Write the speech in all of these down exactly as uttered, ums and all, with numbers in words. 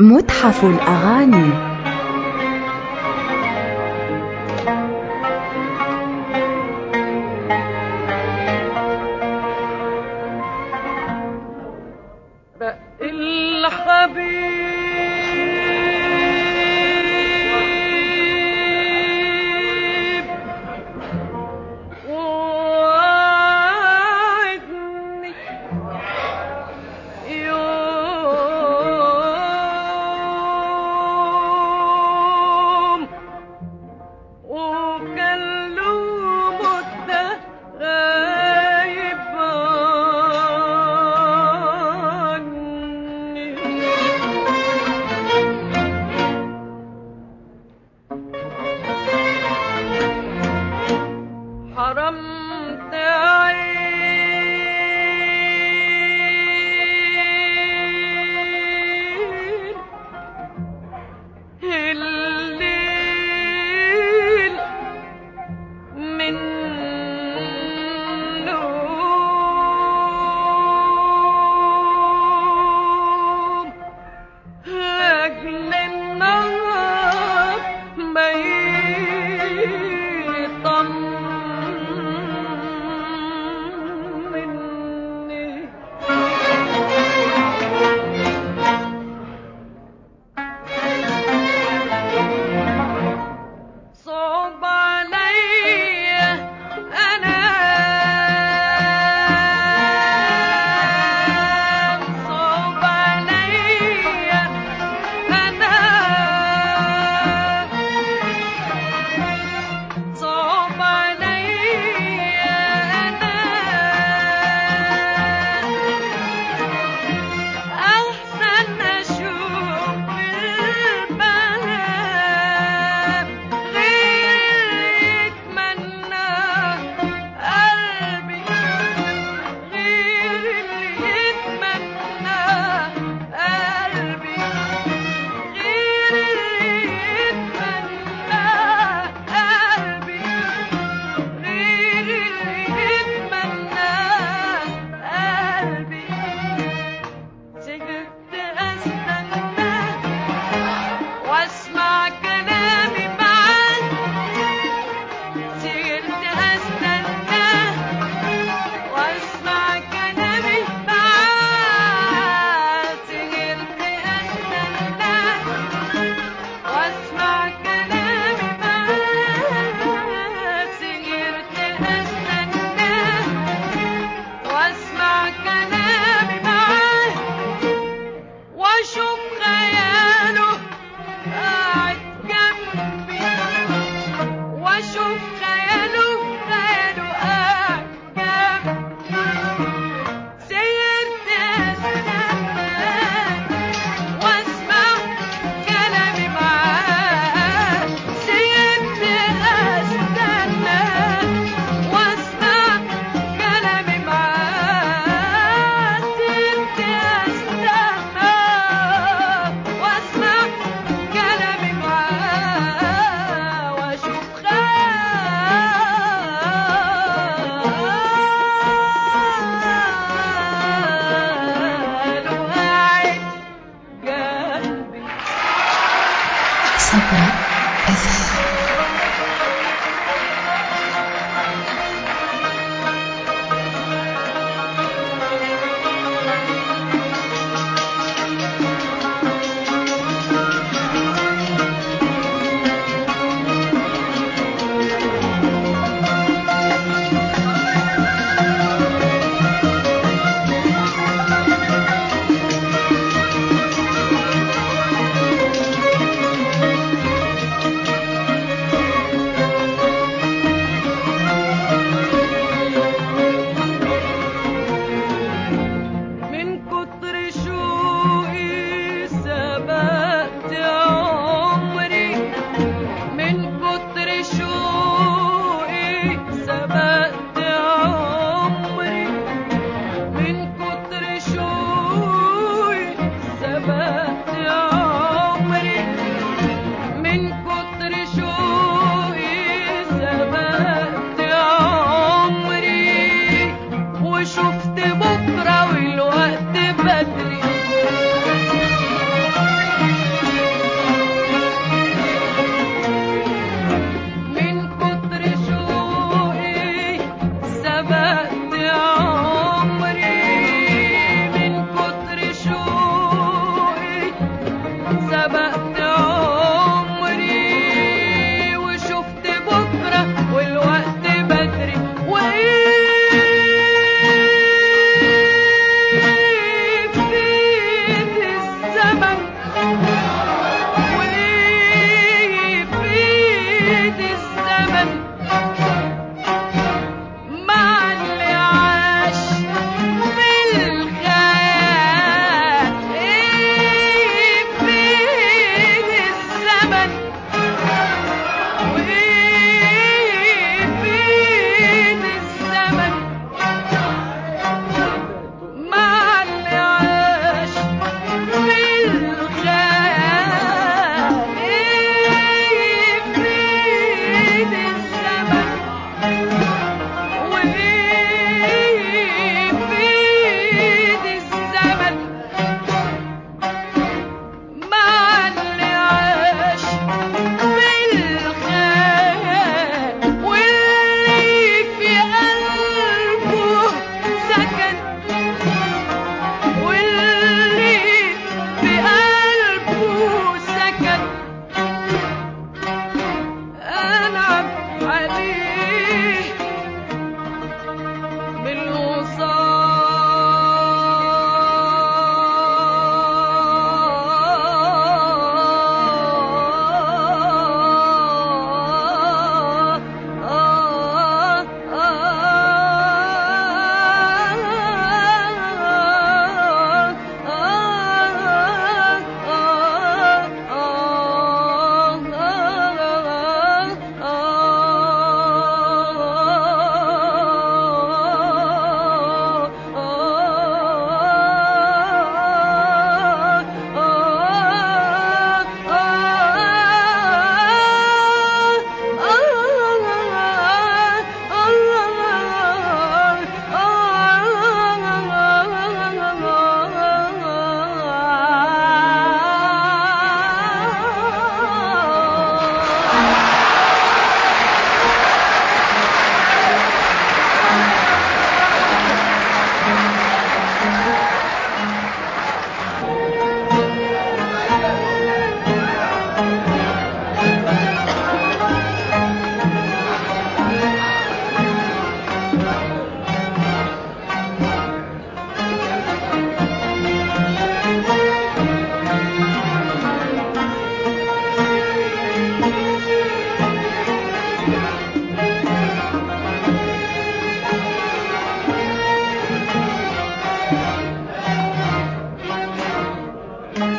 متحف الأغاني.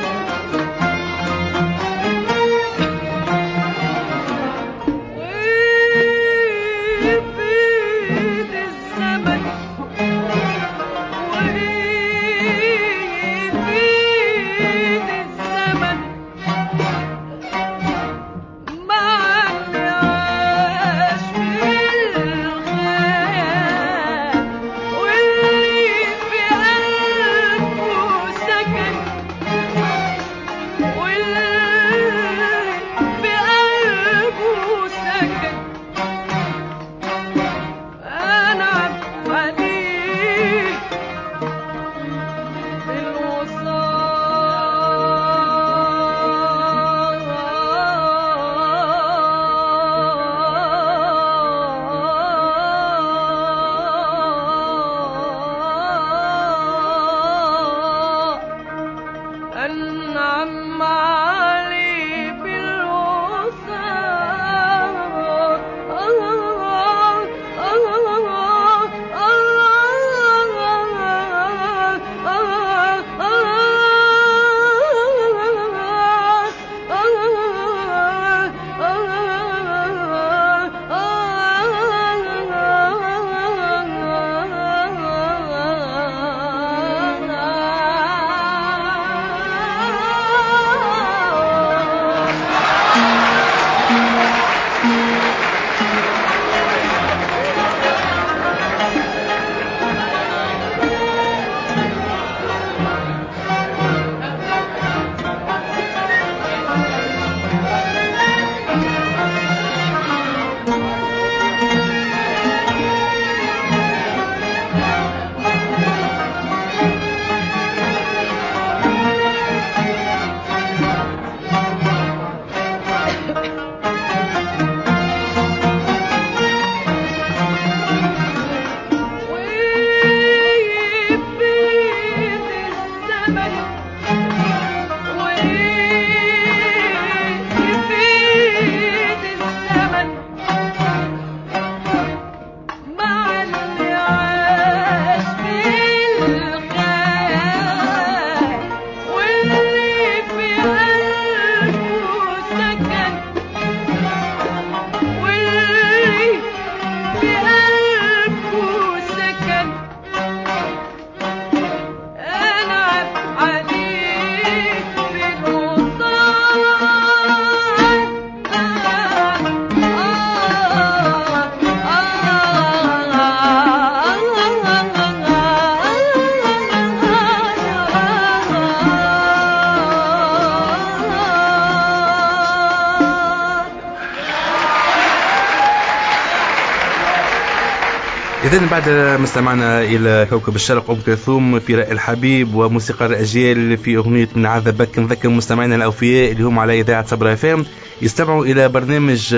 إذن بعد ما استمعنا إلى كوكب الشرق أم كلثوم في رأي الحبيب وموسيقى الأجيال في أغنية من عذبك، نذكر مستمعينا الأوفياء اللي هم على إذاعة صبرا اف ام يستمعوا إلى برنامج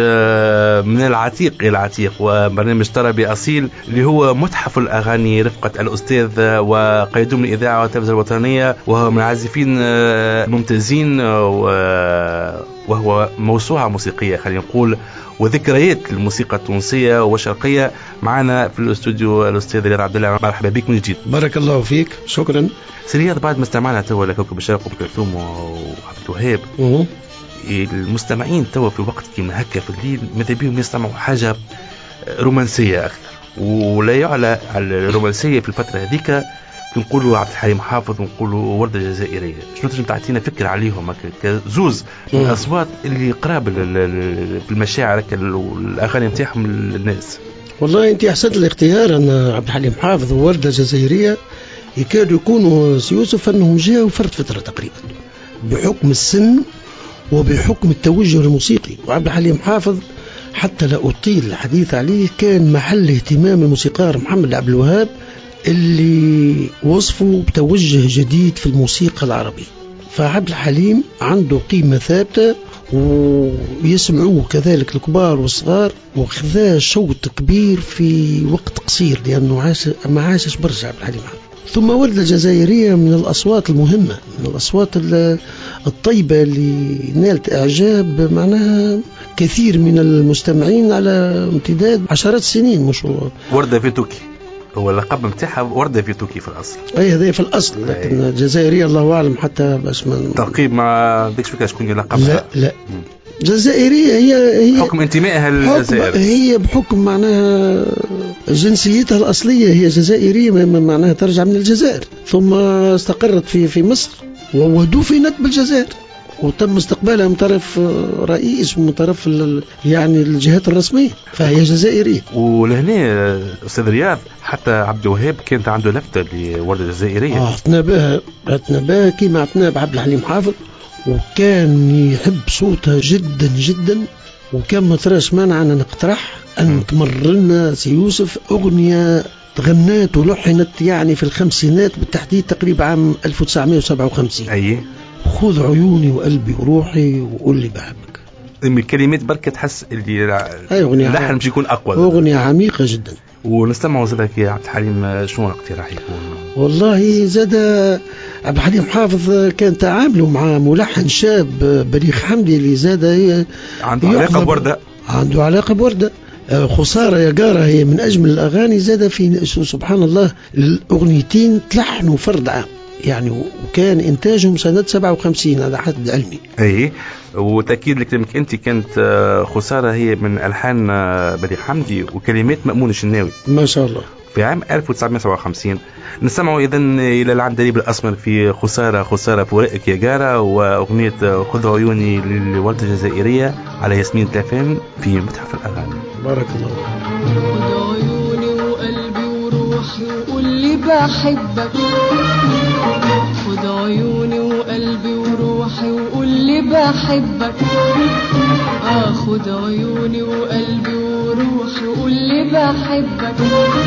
من العتيق إلى العتيق، وبرنامج طربي أصيل اللي هو متحف الأغاني رفقة الأستاذ وقيدوم الإذاعة والتلفزة الوطنية، وهو من العازفين ممتازين وهو موسوعة موسيقية خلينا نقول وذكريات الموسيقى التونسية والشرقية. معنا في الاستوديو الأستاذ رياض عبد الله، مرحبا بك من جديد. بارك الله فيك، شكرا. سرياض، بعد ما استمعنا توا لكوكب الشرق أم كلثوم وعبد الوهاب، المستمعين توا في وقت كيما هكا في الليل ماذا بيهم يسمعوا حاجة رومانسية أكثر، ولا يعلى على الرومانسية في الفترة هذيك نقولوا عبد الحليم حافظ ونقولوا وردة جزائرية. شنو تنجم تعطينا فكرة عليهم كزوز من الأصوات اللي قراب في المشاعر الأغاني نتاعهم للناس؟ والله أنت أحسنت الاختيار، أن عبد الحليم حافظ ووردة جزائرية يكادوا يكونوا سيوسف أنهم جاءوا فرد فترة تقريبا بحكم السن وبحكم التوجه الموسيقي. وعبد الحليم حافظ حتى لا أطيل الحديث عليه كان محل اهتمام الموسيقار محمد عبد الوهاب اللي وصفه بتوجه جديد في الموسيقى العربية. فعبد الحليم عنده قيمة ثابتة ويسمعوه كذلك الكبار والصغار، وخذا شوط كبير في وقت قصير لأنه عاش ما عاشش برشا عبد الحليم حافظ. ثم وردة جزائرية من الأصوات المهمة، من الأصوات الطيبة اللي نالت إعجاب معناها كثير من المستمعين على امتداد عشرات السنين. مش وردة في توكي هو اللقب نتاعها وردة في توكي في الأصل. أي هذا في الأصل، لكن الجزائرية الله أعلم حتى باش من ترقيب ما ديكش فيك شكون لقبها. لا لا جزائرية هي هي حكم انتمائها للجزائر، هي بحكم معناها جنسيتها الأصلية هي جزائرية معناها ترجع من الجزائر، ثم استقرت في في مصر ودفنت بالجزائر، وتم استقبالها من طرف رئيس ومن طرف يعني الجهات الرسمية، فهي جزائرية. ولهنا أستاذ رياض حتى عبد الوهاب كانت عنده لفتة لوردة الجزائرية. اه اعتنى بها اعتنى بها كيما اعتنى بعبد الحليم حافظ، وكان يحب صوتها جدا جدا، وكان ما تراش مانع أن نقترح أن تمرنا سي يوسف أغنية تغنات ولحنت يعني في الخمسينات بالتحديد تقريبا عام ألف وتسعمائة وسبعة وخمسين. أي خذ عيوني وقلبي وروحي وقول لي بحبك. من الكلمات بركة تحس اللي اللحن مش يكون أقوى. أغنية عميقة جدا. ونستمعوا زادك يا عبد الحليم، شنو اقتراح يكون؟ والله زاد عبد الحليم حافظ كان تعامله مع ملحن شاب بليغ حمدي اللي زاد عنده علاقة بوردة. عنده علاقة بوردة. خسارة يا جارة هي من أجمل الأغاني، زاد في سبحان الله الأغنيتين تلحنوا فرد عام يعني، وكان إنتاجهم سنة سبعة وخمسين على حد علمي. أي وتأكيد لكلامك أنت كانت خسارة هي من ألحان بليغ حمدي وكلمات مأمون الشناوي ما شاء الله في عام ألف وتسعمائة وسبعة وخمسين. نسمعوا إذن إلى العندليب الأسمر في خسارة خسارة فراقك يا جارة، وأغنية خذ عيوني للوردة الجزائرية على ياسمين تلافين في متحف الأغاني. بارك الله. خذ عيوني وقلبي وروحي وقول لي بحبك، خذ عيوني وقلبي وروحي وقول لي بحبك، آه خذ عيوني وقلبي وروحي وقول لي بحبك،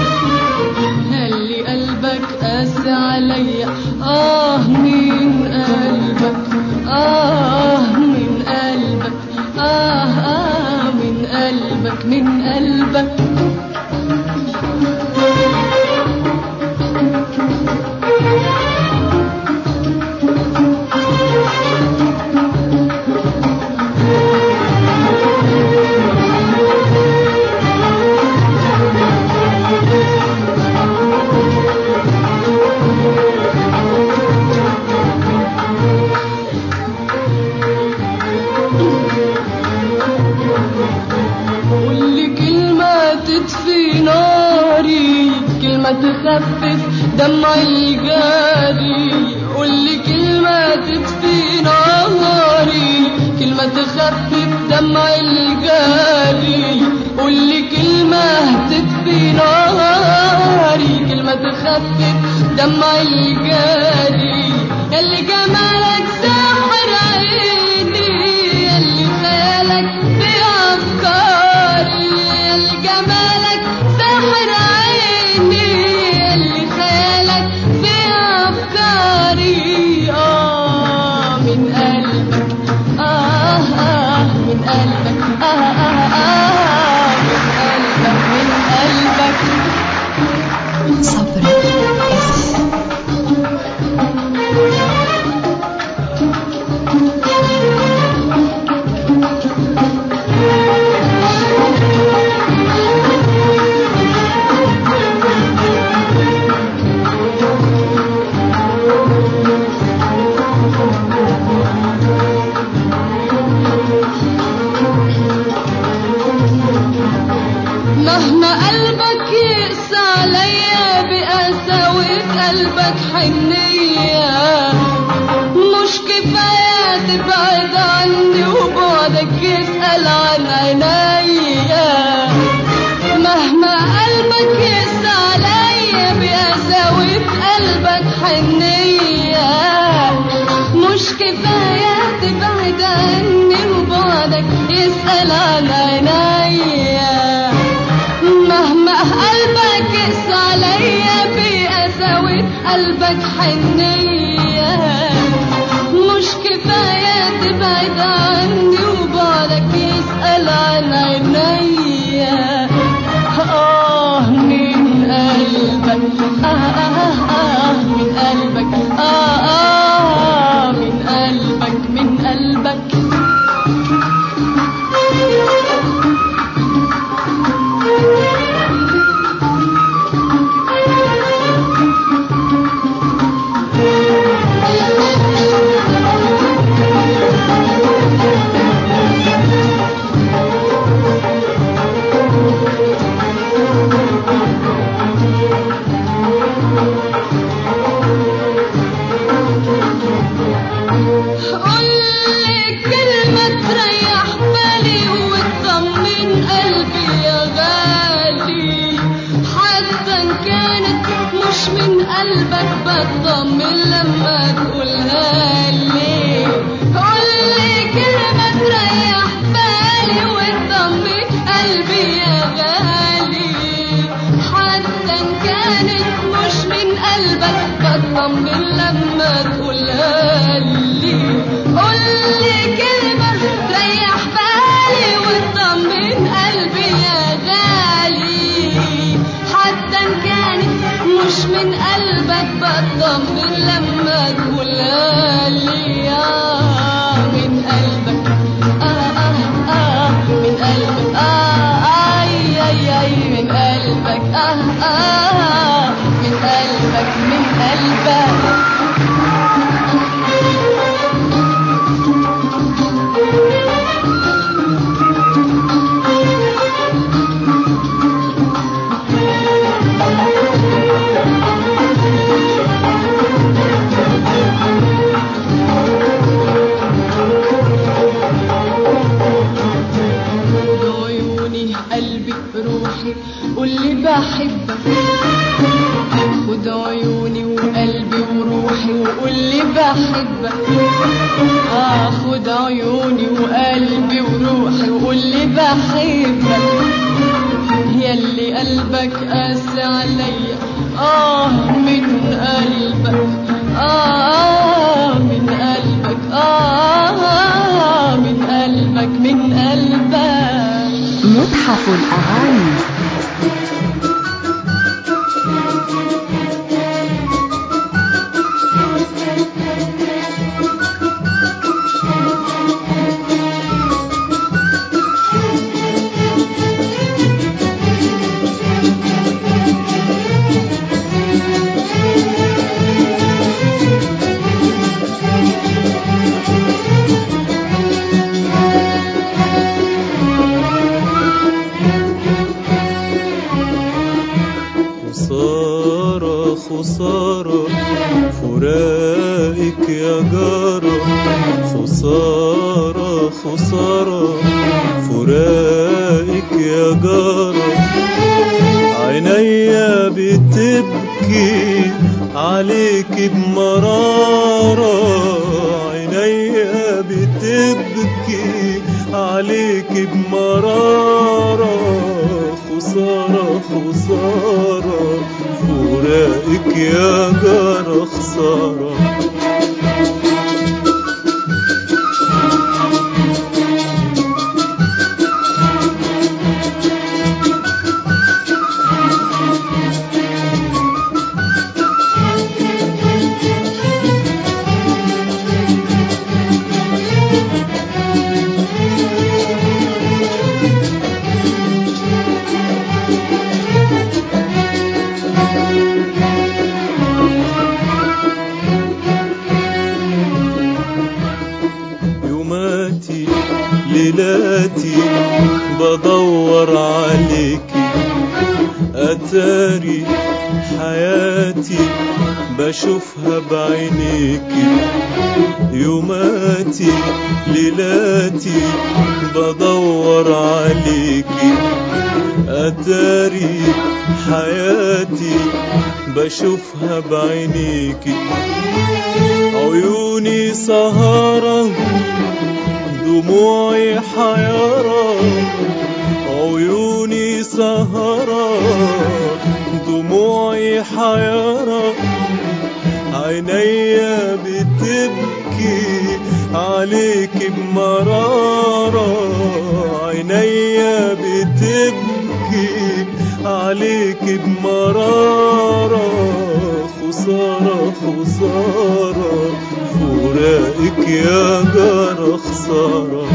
هلي قلبك قاسي عليا، آه من قلبك، آه من قلبك، آه آه من قلبك من قلبك. تخفف دمع الجاري، قولي كلمة تطفي ناري، كلمة تخفف دمع الجاري، قولي كلمة تطفي ناري، كلمة تخفف دمع الجاري، ياللي جمالك ساحر عيني، ياللي خيالك في أفكاري، ياللي جمالك ساحر عيني، ياللي خيالك في أفكاري، آه من قلبك، آه آه من قلبك، آه آه آه من قلبك من قلبك. صبرك مهما قلبك يقسى عليا بقساوة قلبك حنية، مش كفاية تبعد عني وبعدك يسأل عن عينيا، مهما قلبك يقسى عليا بقساوة قلبك حنية، مش كفاية تبعد عني وبعدك يسأل عن عينيا، مهما قلبك يقسى عليا بقساوة قلبك حنية، مش كفاية تبعد عني وبعدك يسأل عن عينيا، آه من قلبك، آه آه آه من قلبك، آه آه من قلبك من قلبك. عيوني وقلبي وروحي وقول لي بحبك ياللي قلبك قاسي عليا آه من قلبك آه من قلبك آه من قلبك من قلبك. متحف الأغاني. خسارة خسارة فراقك يا جارة، خسارة خسارة فراقك يا جارة، عينيا بتبكي عليك بمرارة، عينيا بتبكي عليك بمرارة، خسارة خسارة فراقك يا جارة خسارة. يوماتي ليلاتي بدور عليكي، أتاري حياتي بشوفها بعينيكي، يوماتي ليلاتي بدور عليكي، أتاري حياتي بشوفها بعينيكي، عيوني سهرة دموعي حيارة، عيوني سهرة دموعي حيارة، عينيا بتبكي عليك بمرارة، عينيا بتبكي عليك بمرارة، خسارة خسارة فراقك يا جارة خسارة.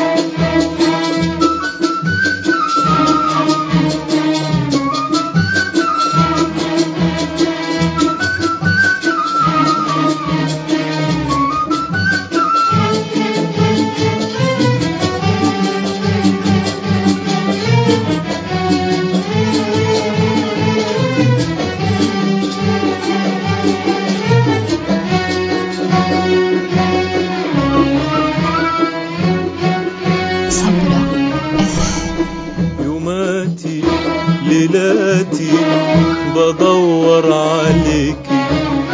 يوماتي ليلاتي بدور عليكي،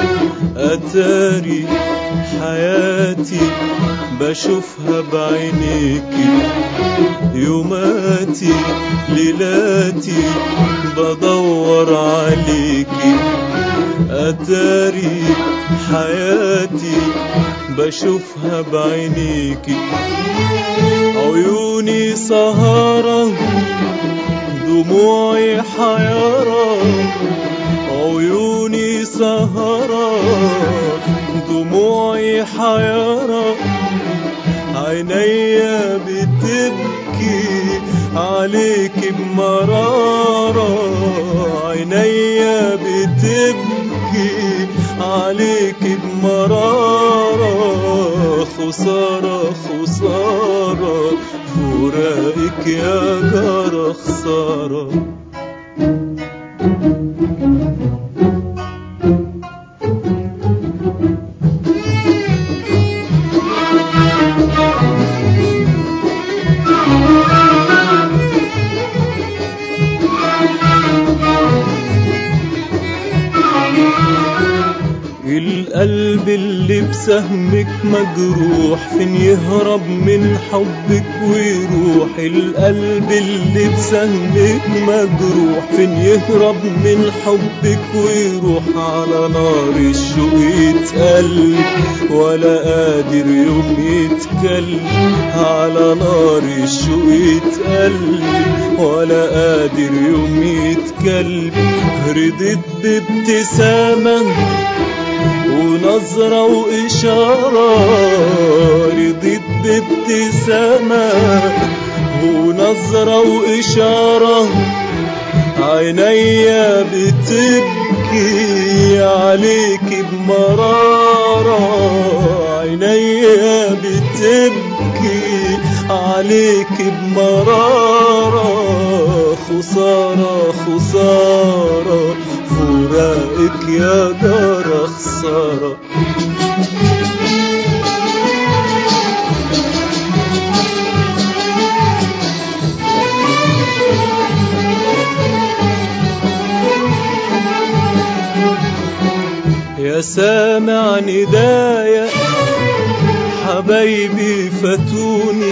أتاري حياتي بشوفها بعينيكي، يوماتي ليلاتي بدور عليكي، أتاري حياتي بشوفها بعينيكي، عيوني سهرة دموعي حيارة، عيوني سهرة دموعي حيارة، عينيا بتبكي عليك بمرارة، عينيا بتبكي عليك بمرارة، خسارة خسارة فراقك يا جارة خسارة. القلب اللي بسهمك مجروح فين يهرب من حبك ويروح؟ القلب اللي بسهمك مجروح فين يهرب من حبك ويروح؟ على نار الشوق يتقلب ولا قادر يوم يتكلم، على نار الشوق يتقلب ولا قادر يوم يتكلم. ردت بابتسامة ونظرة وإشارة، رضيت بابتسامة ونظرة وإشارة، عينيا بتبكي عليك بمرارة، عينيا بتبكي عليك بمرارة. خسارة خسارة فراقك يا جارة خسارة. يا سامع ندايا حبايبي فاتوني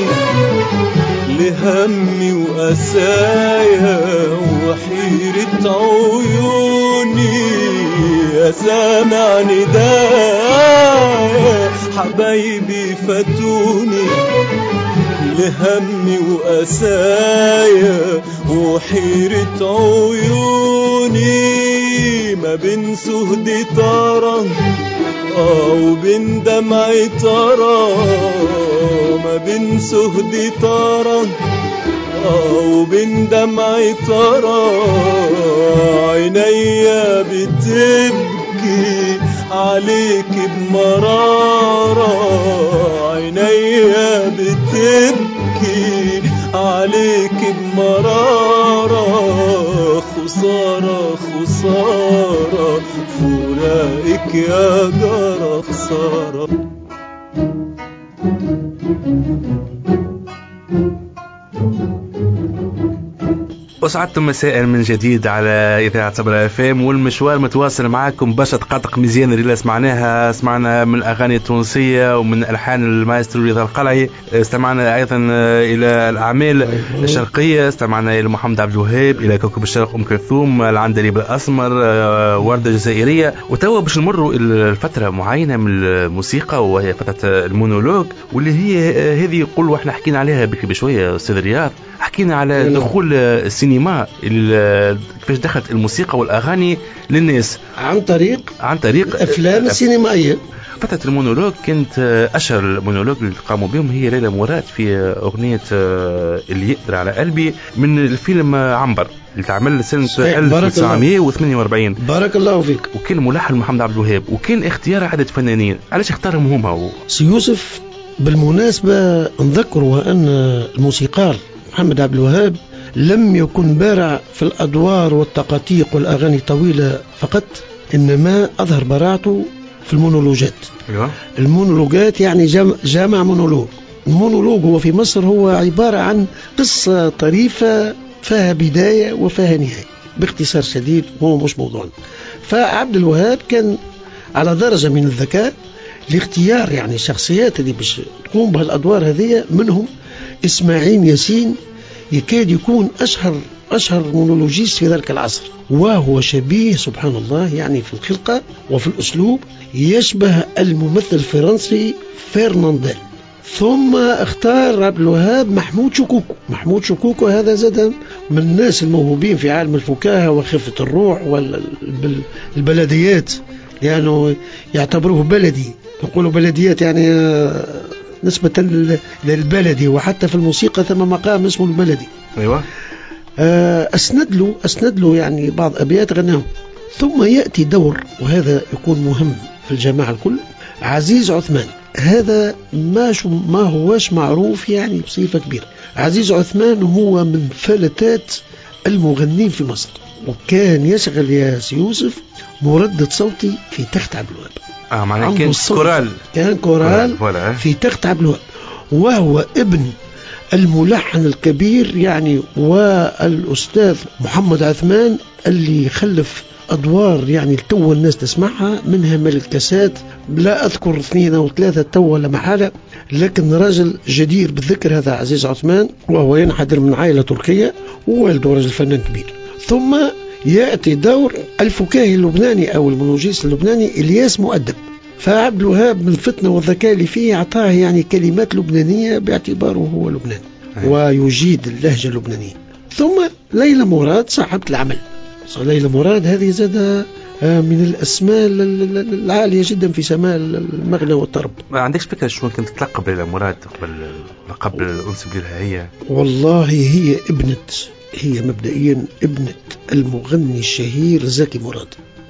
لهمي وأسايا وحيرة عيوني، يا سامع ندايا حبايبي فاتوني لهمي وأسايا وحيرة عيوني. ما بين سهدي طارة وبين دمعي طارة، ما بين سهدي طارة وبين دمعي طارة، عينيا بتبكي عليك بمرارة، عينيا بتبكي عليك بمرارة. خسارة خسارة فراقك يا جارة خسارة. وسعدتم مساء من جديد على إذاعة صبرا اف ام، والمشوار متواصل معكم باش دقائق مزيانة اللي سمعناها. سمعنا من الأغاني التونسية ومن ألحان المايسترو رضا القلعي، استمعنا أيضا إلى الأعمال الشرقية، استمعنا إلى محمد عبد الوهاب، إلى كوكب الشرق أم كلثوم، العندليب الأسمر، وردة جزائرية. وتوا باش نمروا الفترة معينة من الموسيقى وهي فترة المونولوج، واللي هي هذه يقول واحنا حكينا عليها بكري بشوية أستاذ رياض، حكينا على دخول السينما، كيفاش دخلت الموسيقى والأغاني للناس عن طريق عن طريق الأفلام السينمائية. فترة المونولوج كانت أشهر المونولوج اللي قاموا بهم هي ليلى مراد في أغنية اللي يقدر على قلبي من الفيلم عنبر اللي تعمل سنة ألف وتسعمائة وثمانية وأربعين. بارك الله فيك. وكان ملحن محمد عبد الوهاب، وكان اختيار عدد فنانين. علاش اختارهم هما؟ سي يوسف بالمناسبة نذكروا أن الموسيقار محمد عبد الوهاب لم يكن بارع في الأدوار والتقاطيق والأغاني الطويلة فقط، إنما أظهر براعته في المونولوجات. المونولوجات يعني جمع, جمع مونولوج. المونولوج هو في مصر هو عبارة عن قصة طريفة فيها بداية وفيها نهاية باختصار شديد، وهو مش موضوعنا. فعبد الوهاب كان على درجة من الذكاء لاختيار يعني الشخصيات اللي باش تقوم بهالأدوار هذه. منهم إسماعيل ياسين يكاد يكون أشهر أشهر مونولوجيست في ذلك العصر، وهو شبيه سبحان الله يعني في الخلقة وفي الأسلوب يشبه الممثل الفرنسي فرنانديل. ثم اختار عبد الوهاب محمود شكوكو. محمود شكوكو هذا زاد من الناس الموهوبين في عالم الفكاهة وخفة الروح والبلديات، لأنه يعني يعتبروه بلدي، يقولوا بلديات يعني نسبة للبلدي، وحتى في الموسيقى ثم مقام اسمه البلدي. أيوة. أسند له أسند له يعني بعض أبيات غناهم. ثم يأتي دور، وهذا يكون مهم في الجماعة الكل، عزيز عثمان. هذا ما شو ما هوش معروف يعني بصفة كبيرة. عزيز عثمان هو من فلتات المغنين في مصر، وكان يشغل يا يوسف مردد صوتي في تخت عبد الوهاب. اه معناه كان كورال كان كورال في تخت عبد الوهاب، وهو ابن الملحن الكبير يعني والأستاذ محمد عثمان اللي خلف أدوار يعني تو الناس تسمعها، منها ملك كاسات، لا أذكر اثنين أو ثلاثة تو ولا محالة، لكن راجل جدير بالذكر هذا عزيز عثمان، وهو ينحدر من عائلة تركية ووالده رجل فنان كبير. ثم يأتي دور الفكاهي اللبناني أو المونولوجيست اللبناني إلياس مؤدب، فعبد الوهاب من الفتنة والذكاء اللي فيه أعطاه يعني كلمات لبنانية باعتباره هو لبنان ويجيد اللهجة اللبنانية. ثم ليلى مراد صاحبة العمل. ليلى مراد هذه زادة من الأسماء العالية جدا في سماء المغنى والطرب. ما عندكش فكرة شو كنت تلقب ليلى مراد قبل قبل الأنس بها هي؟ والله هي ابنة هي مبدئيا ابنة المغني الشهير زكي مراد،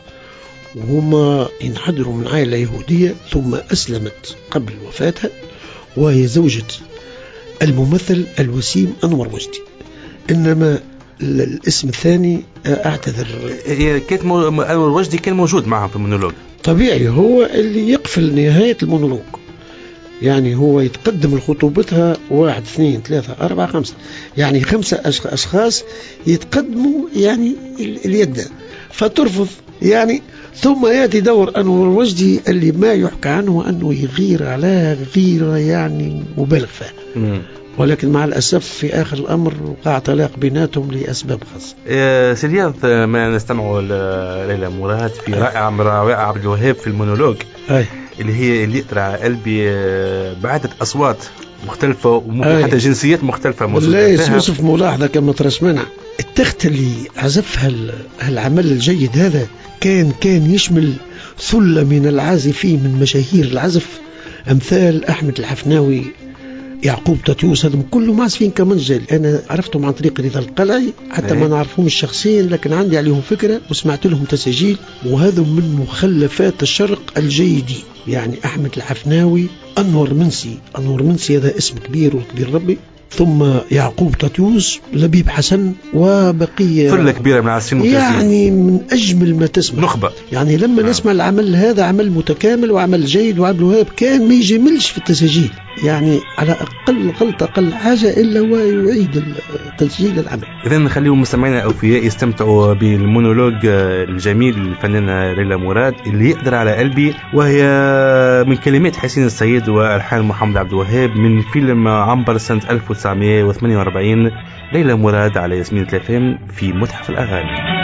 وهما ينحدروا من عائلة يهودية ثم أسلمت قبل وفاتها، وهي زوجة الممثل الوسيم أنور وجدي. إنما الاسم الثاني أعتذر. هي كانت مو... أنور وجدي كان موجود معهم في المونولوج. طبيعي هو اللي يقفل نهاية المونولوج، يعني هو يتقدم لخطوبتها واحد اثنين ثلاثة أربعة خمسة، يعني خمسة أشخاص يتقدموا يعني اليد فترفض يعني. ثم يأتي دور أنور وجدي اللي ما يحكى عنه أنه يغير على غيرة يعني مبالغ فيها، ولكن مع الأسف في آخر الأمر وقع طلاق بيناتهم لأسباب خاصة. سيرياض ما نستمع ليلى مراد في رائعة من روائع عبد الوهاب في المونولوج أي. اللي هي اللي يقطر على قلبي بعدة أصوات مختلفة وممكن حتى جنسيات مختلفة موجودة. لا يوسف ملاحظة كما ترسمنا التخت اللي عزفها العمل الجيد هذا كان كان يشمل ثلة من العازفين من مشاهير العزف أمثال أحمد الحفناوي، يعقوب تاتيوس، هذم كلهم معزفين كمنجل. أنا عرفتهم عن طريق رضا القلعي حتى ما نعرفهم شخصيا، لكن عندي عليهم فكرة وسمعت لهم تسجيل، وهذا من مخلفات الشرق الجيدين. يعني أحمد الحفناوي، أنور منسي أنور منسي هذا اسم كبير وكبير ربي، ثم يعقوب تاتيوس، لبيب حسن، وبقية ثلة كبيرة من العازفين يعني من أجمل ما تسمع نخبة. يعني لما آه. نسمع العمل هذا عمل متكامل وعمل جيد، وعبد الوهاب كان ما يجملش في التسجيل، يعني على أقل غلطة أقل حاجة إلا ويعيد تسجيل العمل. إذن نخليهم مستمعينا الأوفياء يستمتعوا بالمونولوج الجميل للفنانة ليلى مراد اللي يقدر على قلبي، وهي من كلمات حسين السيد والحان محمد عبد الوهاب من فيلم عنبر سنة ألف وتسعمائة وثمانية وأربعين. ليلى مراد على ياسمين التلفام في متحف الأغاني.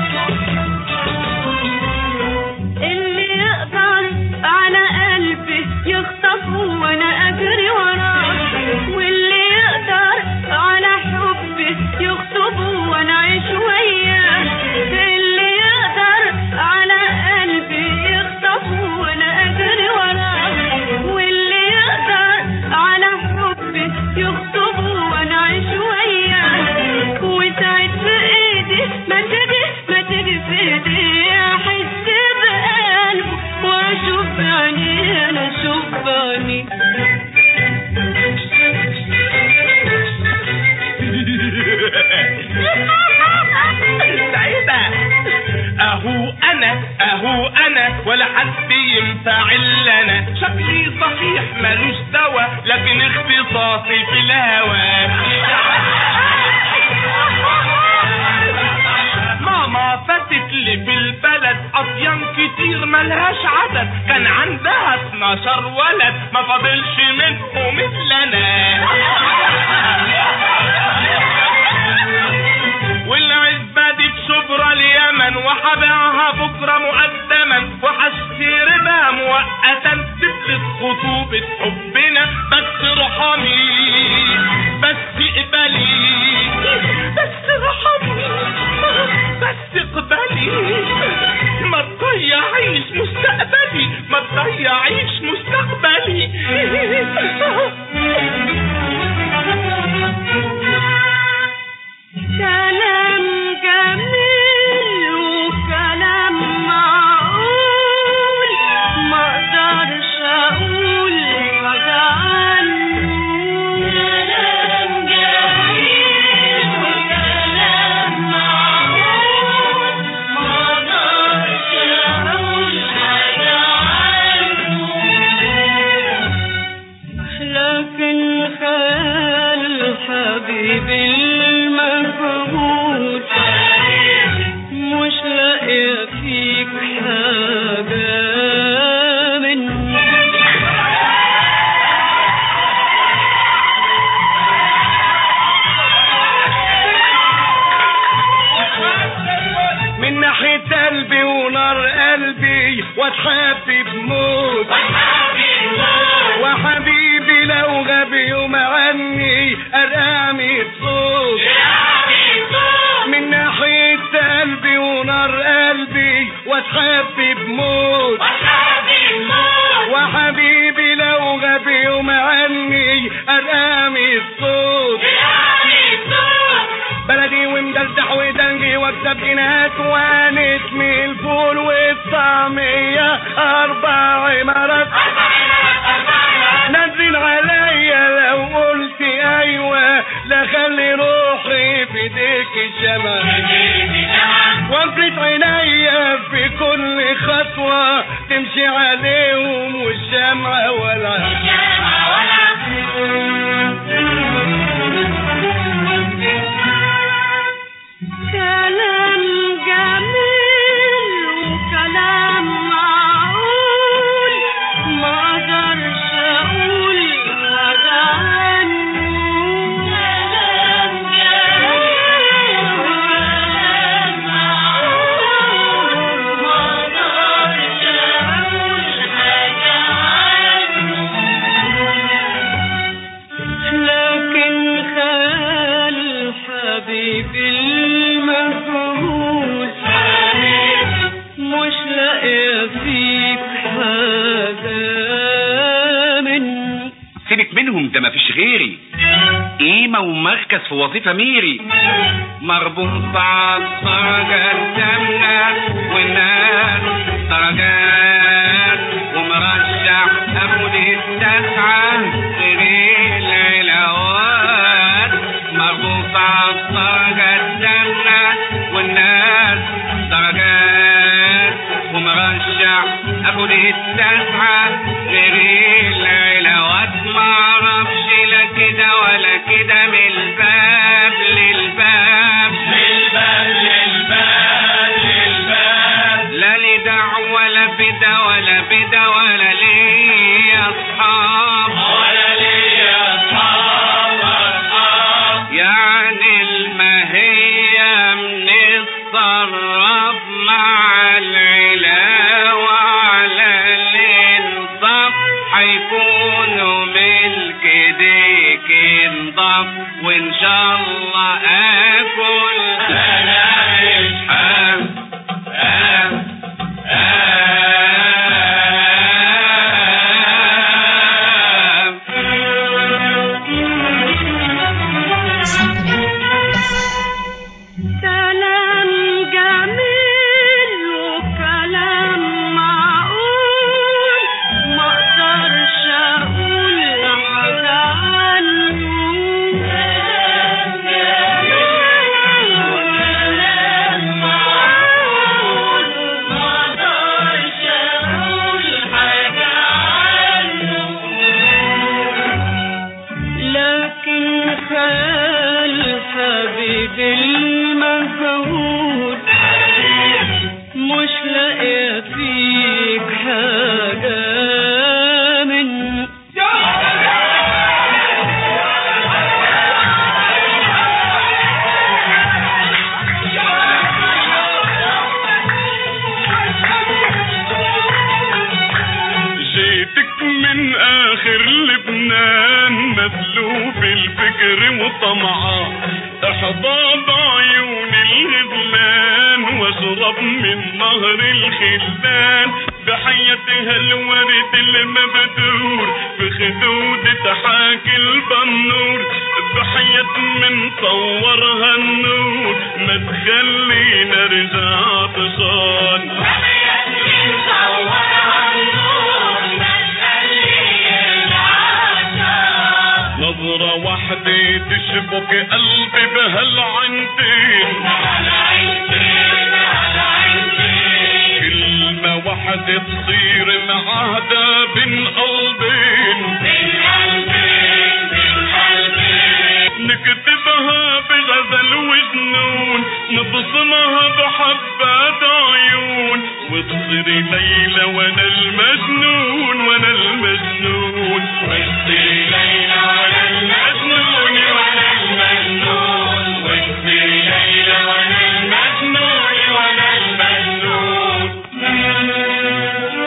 ولا حد ينفع إلا أنا، شكلي صحيح ملوش دوا لكن اختصاصي في الهوى. ماما فاتت لي في البلد أطيان كتير ملهاش عدد، كان عندها اتناشر ولد ما فاضلش منهم مثل أنا. والعزبة دي في شبرا اليمن وحبيعها بكرة مقدما وحشتري بها مؤقتا تثبت خطوبة حبنا. بس رحمي بس اقبلي بس رحمي بس اقبلي، ما تضيعيش مستقبلي ما تضيعيش مستقبلي. كلام جميل وكلام معقول، ما اقدرش اقول حاجة عنه. كلام جميل وكلام معقول، ما اقدرش اقول حاجة عنه. لكن خيال حبيبي مش لاقي واتحبب موت وحبيبي لو غاب يوم عني ارامي صوت من ناحية قلبي ونار قلبي واتحبب موت وحبيبي لو غاب يوم عني ارامي الصوت بلدي ومدلدح ودنجي واكسب جنات وانت من الفول والطعمية اربع عمارات نزل عليا لو قلت ايوه لا خلي روحي في ايديك الشمع وقفت عينيا في كل خطوة تمشي عليهم والشمعة ولا كلام جميل وكلام معقول ما اقدرش اقول حاجة عنه كلام جميل وكلام معقول ما اقدرش اقول حاجة عنه لكن خال حبيبي المجهول مش لاقي فيك حاجة من سيبك منهم ده مفيش غيري قيمة ومركز في وظيفة ميري مربوط عالدرجة التامنة والناس درجات ومرشح اخد التسعة غير العلاوات مربوط عالدرجة التامنة والناس درجات ومرشح اخد التسعة غير العلاوات معرفش لا كده ولا كده من الباب للباب للباب للباب للباب لا لي دعوة ولا بدا ولا بدا ولا لي اصحاب ولا لي اصحاب اصحاب يعني المهية من الصرف مع العلاوة على الانصاف حيكونوا ملك ديك انضاف وان شاء الله اكل انا اشحام ام كلام جميل وكلام معقول ما اقدرش اقول حاجة عنه كلام جميل وكلام معقول ما اقدرش اقول حاجة عنه لكن خال حبيبي المجهول مش لاقي فيك حاجة من جيتك من اخر لبنان مسلوب الفكر وطمعان احضاب عيون الغزلان واشرب من نهر الخلان بحياتها الورد المبتور بخدود تحاكي البنور بحياة من صورها النور ما تخلينا رجع عطشان بحياة من صورها النور ما تخلينا عطشان نظرة واحدة تشبك قلبي بهالعينتين كلمة واحدة تصير معاهدة بين قلبين نكتبها بغزل وجنون نبصمها بحبات عيون وتصير ليلى وانا المجنون وانا المجنون وتصير ليلى وانا المجنون وانا المجنون وتصير ليلى وانا المجنون وانا المجنون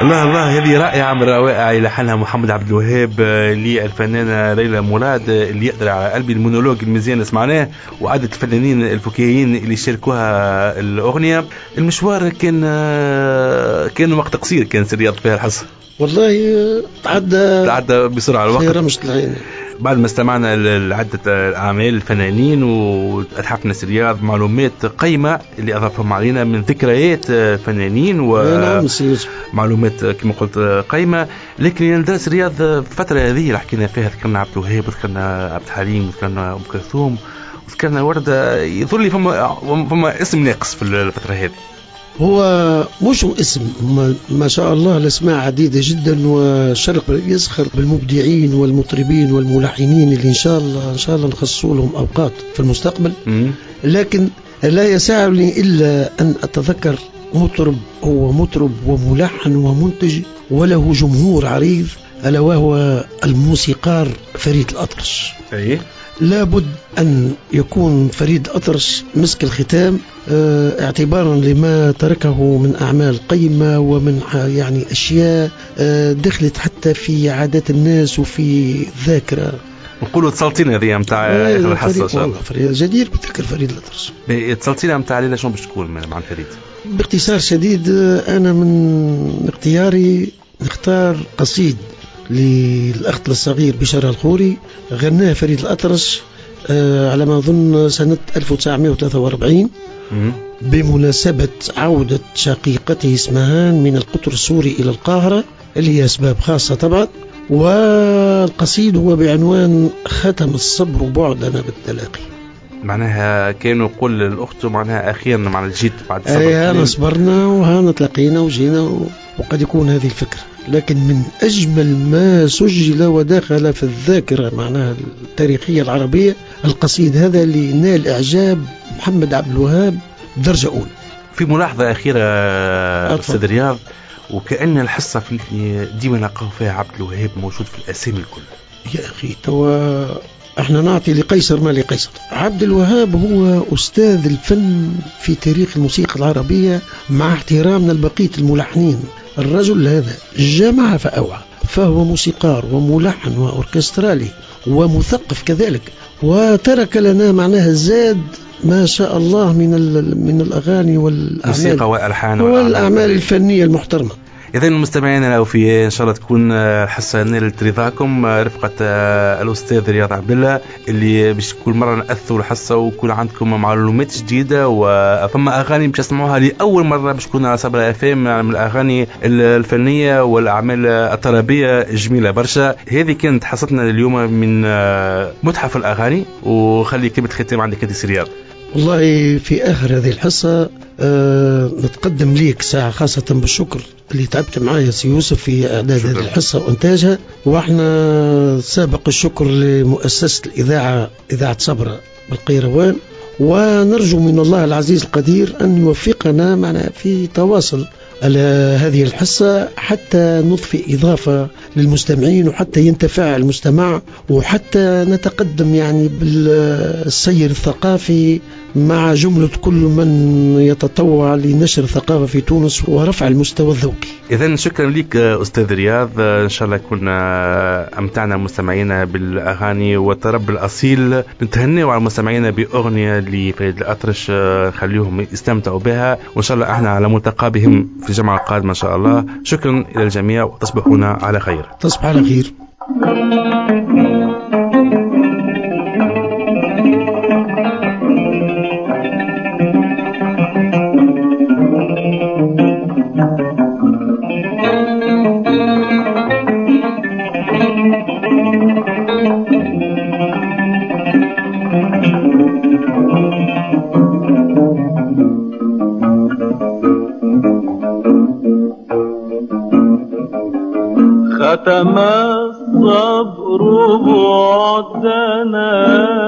الله الله، هذه رائعة من روائع لحنها محمد عبد الوهاب للفنانة ليلى مراد اللي يقدر على قلبي. المونولوج المزيان سمعناه وعدد الفنانين الفكاهيين اللي شاركوها الأغنية. المشوار كان كان وقت قصير، كان سرياض فيها الحصة والله تعدى تعدى بسرعة الوقت. رمشت العين بعد ما استمعنا لعدة أعمال الفنانين وأتحفنا سرياض معلومات قيمة اللي أضافهم علينا من ذكريات فنانين ومعلومات كما قلت قيمة. لكن ندرس رياض في الفترة هذه اللي حكينا فيها، ذكرنا عبد الوهاب وذكرنا عبد الحليم وذكرنا أم كلثوم وذكرنا وردة، يظل لي فما فما اسم ناقص في الفترة هذه. هو مش اسم، ما شاء الله الاسماء عديدة جدا، والشرق يسخر بالمبدعين والمطربين والملحنين اللي ان شاء الله ان شاء الله نخصصوا لهم اوقات في المستقبل. لكن لا يسعني الا ان اتذكر مطرب، هو مطرب وملحن ومنتج وله جمهور عريض، الا وهو الموسيقار فريد الأطرش. ايه لابد أن يكون فريد الأطرش مسك الختام، اه اعتبارا لما تركه من أعمال قيمة ومن يعني أشياء اه دخلت حتى في عادات الناس وفي الذاكرة. نقولوا تسلطين هذه متاع آخر الحصة إن شاء الله. فريد جدير بذكر فريد الأطرش. تسلطين متاع ليلى شلون باش تكون مع فريد؟ باختصار شديد، أنا من اختياري نختار قصيد للأخت الصغير بشارة الخوري، غناه فريد الأطرش آه على ما أظن سنة ألف وتسعمائة وثلاثة وأربعين بمناسبة عودة شقيقته اسمهان من القطر السوري إلى القاهرة، اللي هي أسباب خاصة طبعا. والقصيد هو بعنوان ختم الصبر بعدنا بالتلاقي. معناها كانوا يقول الأخت معناها أخيرا مع الجد بعد صبر. أي هانا صبرنا وهانا تلاقينا وجينا و... وقد يكون هذه الفكرة. لكن من أجمل ما سجل ودخل في الذاكرة معناها التاريخية العربية القصيد هذا اللي نال إعجاب محمد عبد الوهاب درجة أولى. في ملاحظة أخيرة أستاذ رياض، وكأن الحصة في ديما نلقاه فيها عبد الوهاب موجود في الأسامي الكل. يا أخي توا احنا نعطي لقيصر ما لقيصر. عبد الوهاب هو أستاذ الفن في تاريخ الموسيقى العربية، مع احترامنا لبقية الملحنين. الرجل هذا جمع فأوعى، فهو موسيقار وملحن وأوركسترالي ومثقف كذلك، وترك لنا معناها زاد ما شاء الله من من الأغاني والأعمال والألحان والأعمال الفنية المحترمة. إذن المستمعين الأوفياء إن شاء الله تكون الحصة نالت رضاكم، رفقة الأستاذ رياض عبد الله اللي باش كل مرة نأثوا الحصة وكل عندكم معلومات جديدة، وفما أغاني باش تسمعوها لأول مرة باش تكون على صبرا اف ام من الأغاني الفنية والأعمال الطربية جميلة برشا. هذه كانت حصتنا اليوم من متحف الأغاني، وخلي كلمة ختام عندك انت رياض. والله في آخر هذه الحصة أه نتقدم ليك ساعة خاصة بالشكر اللي تعبت معايا سي يوسف في إعداد هذه الحصة وإنتاجها، وإحنا سابق الشكر لمؤسسة الإذاعة إذاعة صبرا بالقيروان، ونرجو من الله العزيز القدير أن يوفقنا معنا في تواصل على هذه الحصة حتى نضفي إضافة للمستمعين وحتى ينتفع المستمع، وحتى نتقدم يعني بالسير الثقافي مع جملة كل من يتطوع لنشر الثقافة في تونس ورفع المستوى الذوقي. إذن شكرا لك أستاذ رياض، إن شاء الله كنا أمتعنا مستمعينا بالأغاني والطرب الأصيل. نتهنوا على مستمعينا بأغنية لفريد الأطرش خليهم يستمتعوا بها، وإن شاء الله احنا على ملتقى بهم في الجمعة القادمة إن شاء الله. شكرا إلى الجميع وتصبحون على خير. تصبح على خير. ختم الصبر بعدنا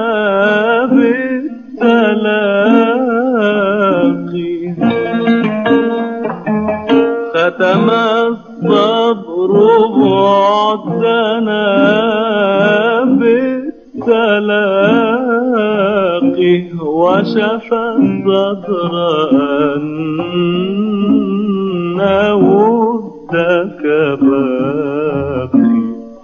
بالتلاقي، ختم الصبر بعدنا بالتلاقي، وشفى الصدر أنه ودك باقي.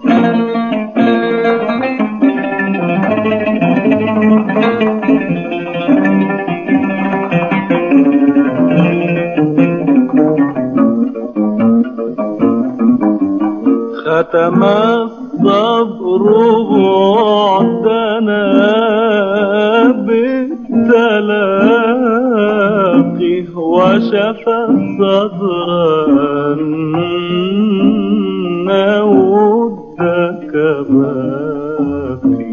ختم الصبر بعدنا بالتلاقي وشفى صدرنا ودك باقي.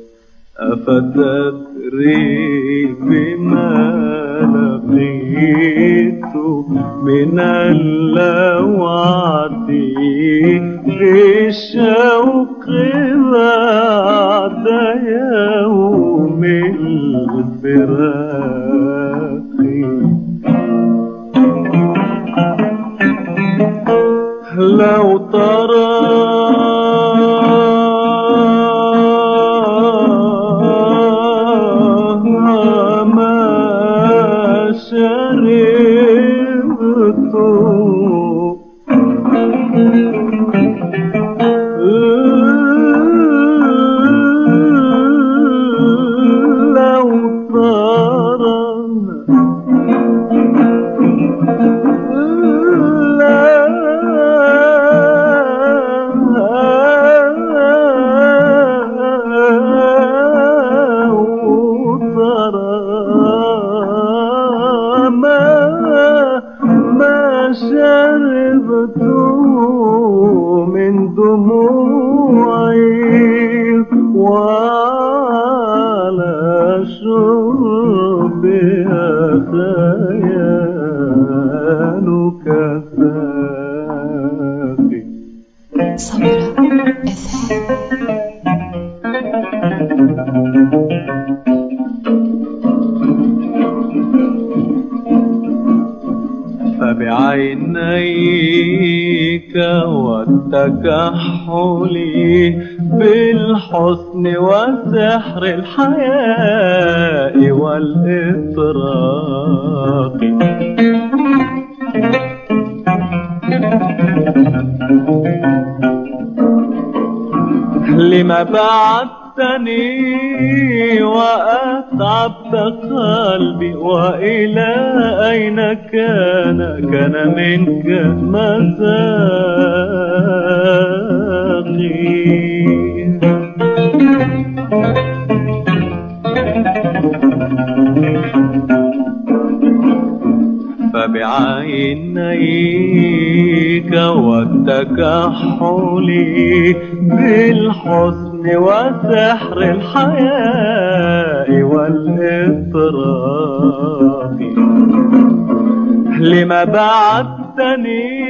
أفتدري بما لقيت من اللوعة في الشوق بعد يوم الفراق. لو ترى ما شربت لو ترى شربت من دموعي وعلى شربها خيالك ساقي. سمرة أثام. فبعينيك والتكحل بالحسن وسحر الحياء والإطراق. لما بعدتني وأتعبت قلبي وإلى أين كان كان منك مذاقي. فبعينيك والتكحل بالحسن وسحر الحياء والإطراق. لما بعدتني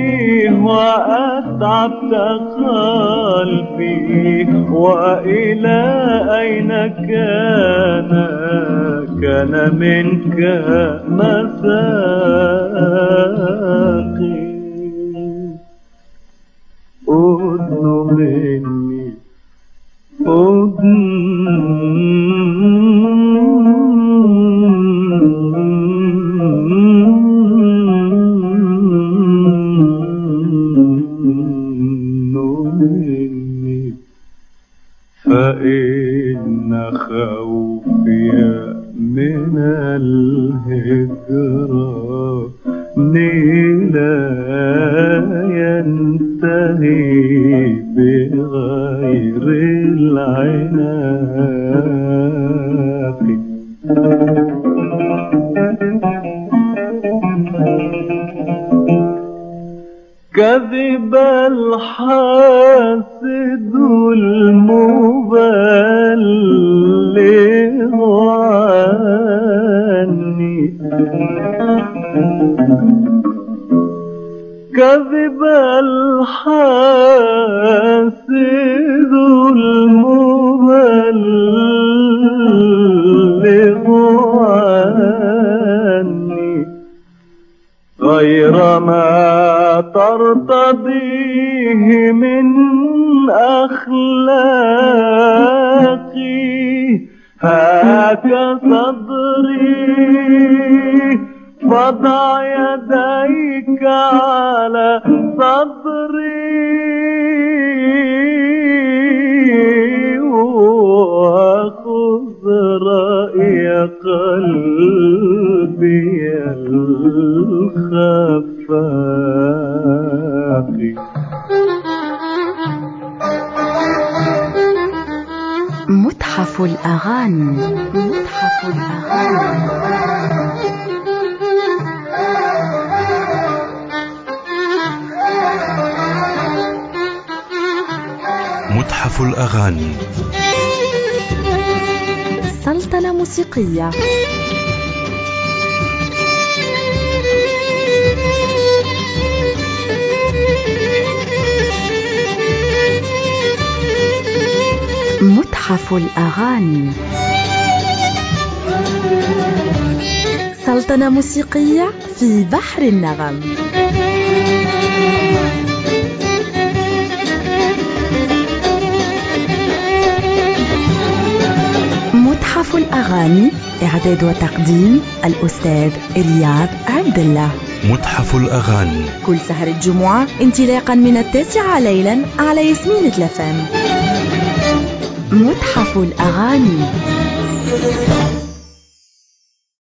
وأتعبت قلبي وإلى أين كان كان منك مساقي. أذن مني مني فإن خوفي من الهجرة لا ينتهي بغير العناق. كذب الحاسد المبلغ عني. كذب الحاسد المبلغ عني غير ما ترتضيه من أخلاقي. هاك صدري فضع يديك على صدري وخذ رأي قلبي الخفاقي. متحف الأغاني. متحف الأغاني. متحف الأغاني. سلطنة موسيقية. متحف الأغاني. سلطنة موسيقية في بحر النغم. متحف الأغاني، إعداد وتقديم الأستاذ رياض عبد الله. متحف الأغاني كل سهر الجمعة انطلاقا من التاسعة ليلا على ياسمين تلفان. متحف الأغاني.